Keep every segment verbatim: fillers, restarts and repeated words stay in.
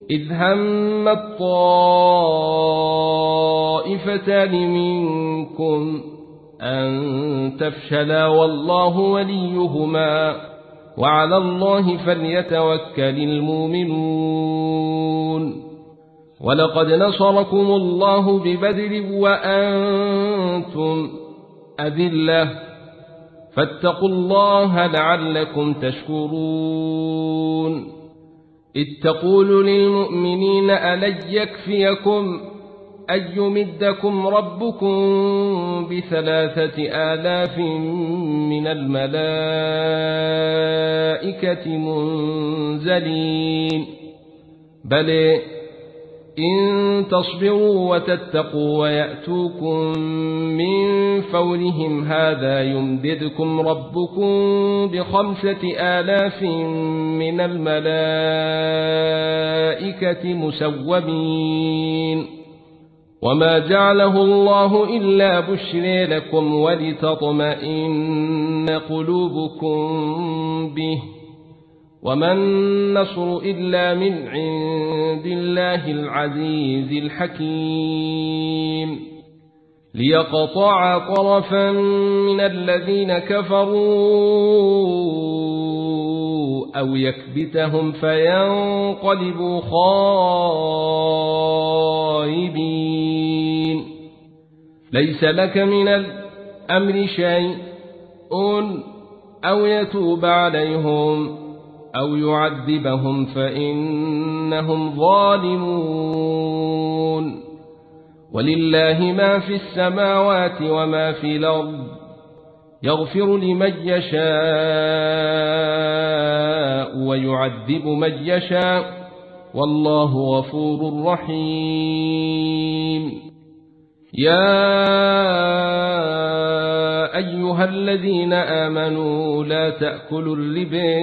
إذ هم الطائفتان منكم أن تفشلا والله وليهما وعلى الله فليتوكل المؤمنون. ولقد نصركم الله ببدر وأنتم أذلة فاتقوا الله لعلكم تشكرون. إذ تقول للمؤمنين ألن يكفيكم أن يمدكم ربكم بثلاثة آلاف من الملائكة منزلين بل إن تصبروا وتتقوا ويأتوكم من فورهم هذا يمددكم ربكم بخمسة آلاف من الملائكة مسومين. وما جعله الله إلا بشرى لكم ولتطمئن قلوبكم به وما النصر إلا من عند الله العزيز الحكيم. ليقطع طرفا من الذين كفروا أو يكبتهم فينقلبوا خائبين. ليس لك من الأمر شيء أو يتوب عليهم أو يعذبهم فإنهم ظالمون. ولله ما في السماوات وما في الأرض يغفر لمن يشاء ويعذب من يشاء والله غفور رحيم. يا أيها الذين آمنوا لا تأكلوا الربا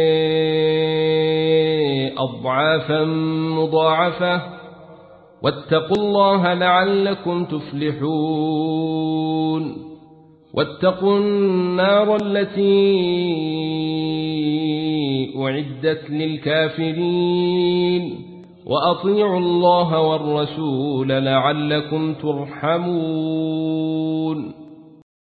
أضعافا مضاعفة واتقوا الله لعلكم تفلحون. واتقوا النار التي أعدت للكافرين وأطيعوا الله والرسول لعلكم ترحمون.